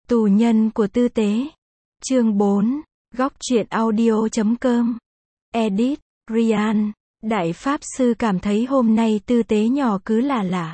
Tù nhân của tư tế. Chương 4. Góc truyện audio.com. Edit, Ryan. Đại Pháp Sư cảm thấy hôm nay tư tế nhỏ cứ lạ lạ.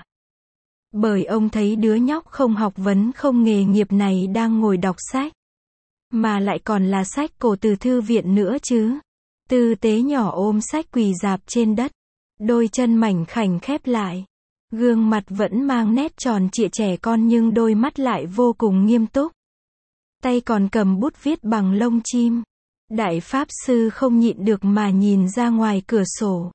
Bởi ông thấy đứa nhóc không học vấn không nghề nghiệp này đang ngồi đọc sách. Mà lại còn là sách cổ từ thư viện nữa chứ. Tư tế nhỏ ôm sách quỳ rạp trên đất. Đôi chân mảnh khảnh khép lại. Gương mặt vẫn mang nét tròn trịa trẻ con nhưng đôi mắt lại vô cùng nghiêm túc. Tay còn cầm bút viết bằng lông chim. Đại Pháp Sư không nhịn được mà nhìn ra ngoài cửa sổ.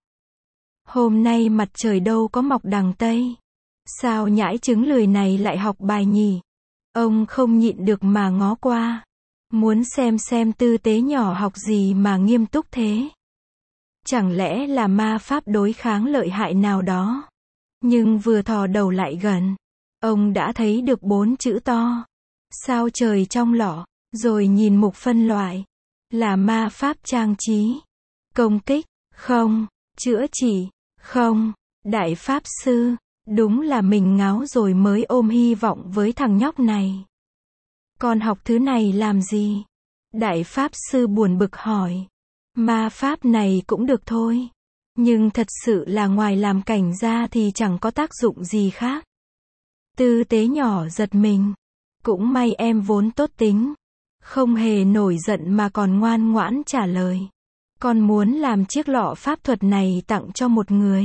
Hôm nay mặt trời đâu có mọc đằng Tây. Sao nhãi trứng lười này lại học bài nhỉ? Ông không nhịn được mà ngó qua. Muốn xem tư tế nhỏ học gì mà nghiêm túc thế. Chẳng lẽ là ma pháp đối kháng lợi hại nào đó? Nhưng vừa thò đầu lại gần, ông đã thấy được 4 chữ to. Sao trời trong lọ, rồi nhìn mục phân loại. Là ma pháp trang trí, công kích, không, chữa trị, không. Đại Pháp Sư, đúng là mình ngáo rồi mới ôm hy vọng với thằng nhóc này. Con học thứ này làm gì? Đại Pháp Sư buồn bực hỏi. Ma pháp này cũng được thôi. Nhưng thật sự là ngoài làm cảnh ra thì chẳng có tác dụng gì khác. Tư tế nhỏ giật mình. Cũng may em vốn tốt tính. Không hề nổi giận mà còn ngoan ngoãn trả lời. Con muốn làm chiếc lọ pháp thuật này tặng cho một người.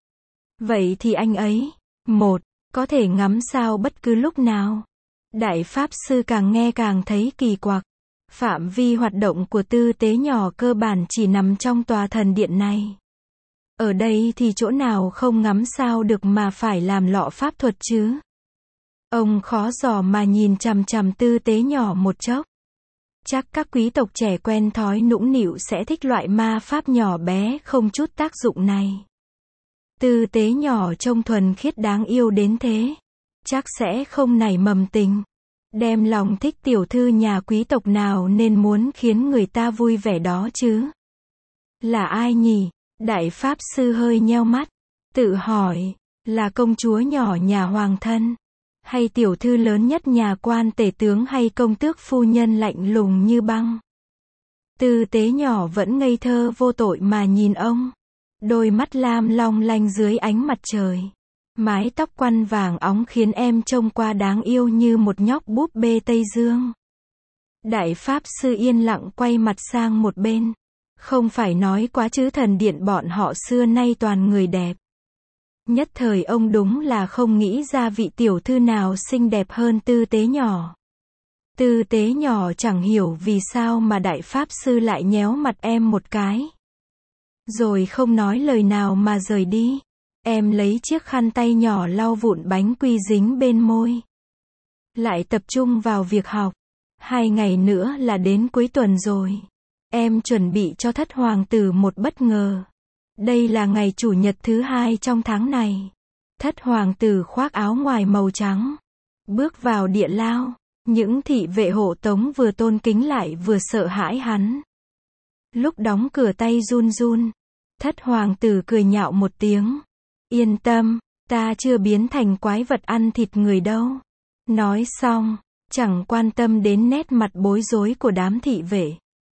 Vậy thì anh ấy, có thể ngắm sao bất cứ lúc nào. Đại Pháp Sư càng nghe càng thấy kỳ quặc. Phạm vi hoạt động của tư tế nhỏ cơ bản chỉ nằm trong tòa thần điện này. Ở đây thì chỗ nào không ngắm sao được mà phải làm lọ pháp thuật chứ? Ông khó dò mà nhìn chằm chằm tư tế nhỏ một chốc. Chắc các quý tộc trẻ quen thói nũng nịu sẽ thích loại ma pháp nhỏ bé không chút tác dụng này. Tư tế nhỏ trông thuần khiết đáng yêu đến thế. Chắc sẽ không nảy mầm tình. Đem lòng thích tiểu thư nhà quý tộc nào nên muốn khiến người ta vui vẻ đó chứ. Là ai nhỉ? Đại Pháp Sư hơi nheo mắt. Tự hỏi, là công chúa nhỏ nhà hoàng thân? Hay tiểu thư lớn nhất nhà quan tể tướng hay công tước phu nhân lạnh lùng như băng? Tư tế nhỏ vẫn ngây thơ vô tội mà nhìn ông. Đôi mắt lam long lanh dưới ánh mặt trời. Mái tóc quăn vàng óng khiến em trông qua đáng yêu như một nhóc búp bê Tây Dương. Đại Pháp Sư yên lặng quay mặt sang một bên. Không phải nói quá chứ thần điện bọn họ xưa nay toàn người đẹp. Nhất thời ông đúng là không nghĩ ra vị tiểu thư nào xinh đẹp hơn tư tế nhỏ. Tư tế nhỏ chẳng hiểu vì sao mà Đại Pháp Sư lại nhéo mặt em một cái. Rồi không nói lời nào mà rời đi. Em lấy chiếc khăn tay nhỏ lau vụn bánh quy dính bên môi. Lại tập trung vào việc học. 2 ngày nữa là đến cuối tuần rồi. Em chuẩn bị cho thất hoàng tử một bất ngờ. Đây là ngày chủ nhật thứ 2 trong tháng này. Thất hoàng tử khoác áo ngoài màu trắng. Bước vào địa lao. Những thị vệ hộ tống vừa tôn kính lại vừa sợ hãi hắn. Lúc đóng cửa tay run run. Thất hoàng tử cười nhạo một tiếng. Yên tâm, ta chưa biến thành quái vật ăn thịt người đâu. Nói xong, chẳng quan tâm đến nét mặt bối rối của đám thị vệ.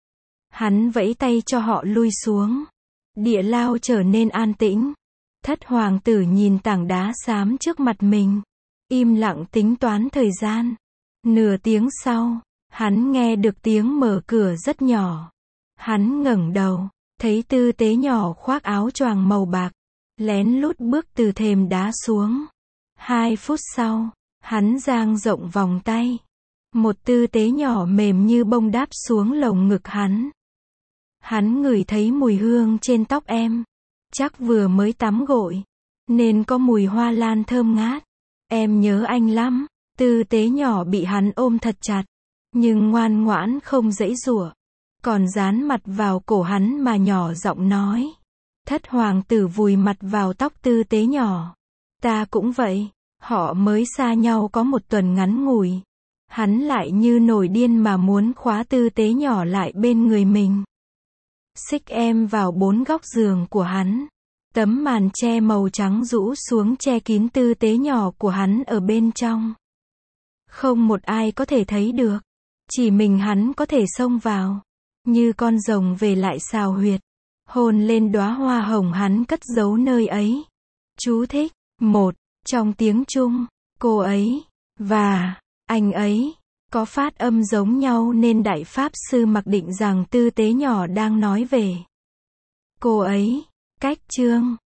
Hắn vẫy tay cho họ lui xuống. Địa lao trở nên an tĩnh. Thất hoàng tử nhìn tảng đá xám trước mặt mình. Im lặng tính toán thời gian. Nửa tiếng sau, hắn nghe được tiếng mở cửa rất nhỏ. Hắn ngẩng đầu, thấy tư tế nhỏ khoác áo choàng màu bạc. Lén lút bước từ thềm đá xuống. 2 phút sau, hắn dang rộng vòng tay. Một tư tế nhỏ mềm như bông đáp xuống lồng ngực hắn. Hắn ngửi thấy mùi hương trên tóc em. Chắc vừa mới tắm gội, nên có mùi hoa lan thơm ngát. Em nhớ anh lắm. Tư tế nhỏ bị hắn ôm thật chặt. Nhưng ngoan ngoãn không giãy giụa. Còn dán mặt vào cổ hắn mà nhỏ giọng nói. Thất hoàng tử vùi mặt vào tóc tư tế nhỏ. Ta cũng vậy. Họ mới xa nhau có 1 tuần ngắn ngủi. Hắn lại như nổi điên mà muốn khóa tư tế nhỏ lại bên người mình. Xích em vào 4 góc giường của hắn. Tấm màn che màu trắng rũ xuống che kín tư tế nhỏ của hắn ở bên trong. Không một ai có thể thấy được. Chỉ mình hắn có thể xông vào. Như con rồng về lại xào huyệt. Hôn lên đóa hoa hồng hắn cất giấu nơi ấy. Chú thích. 1. Trong tiếng Trung, cô ấy và anh ấy có phát âm giống nhau nên Đại Pháp Sư mặc định rằng tư tế nhỏ đang nói về cô ấy. Cách chương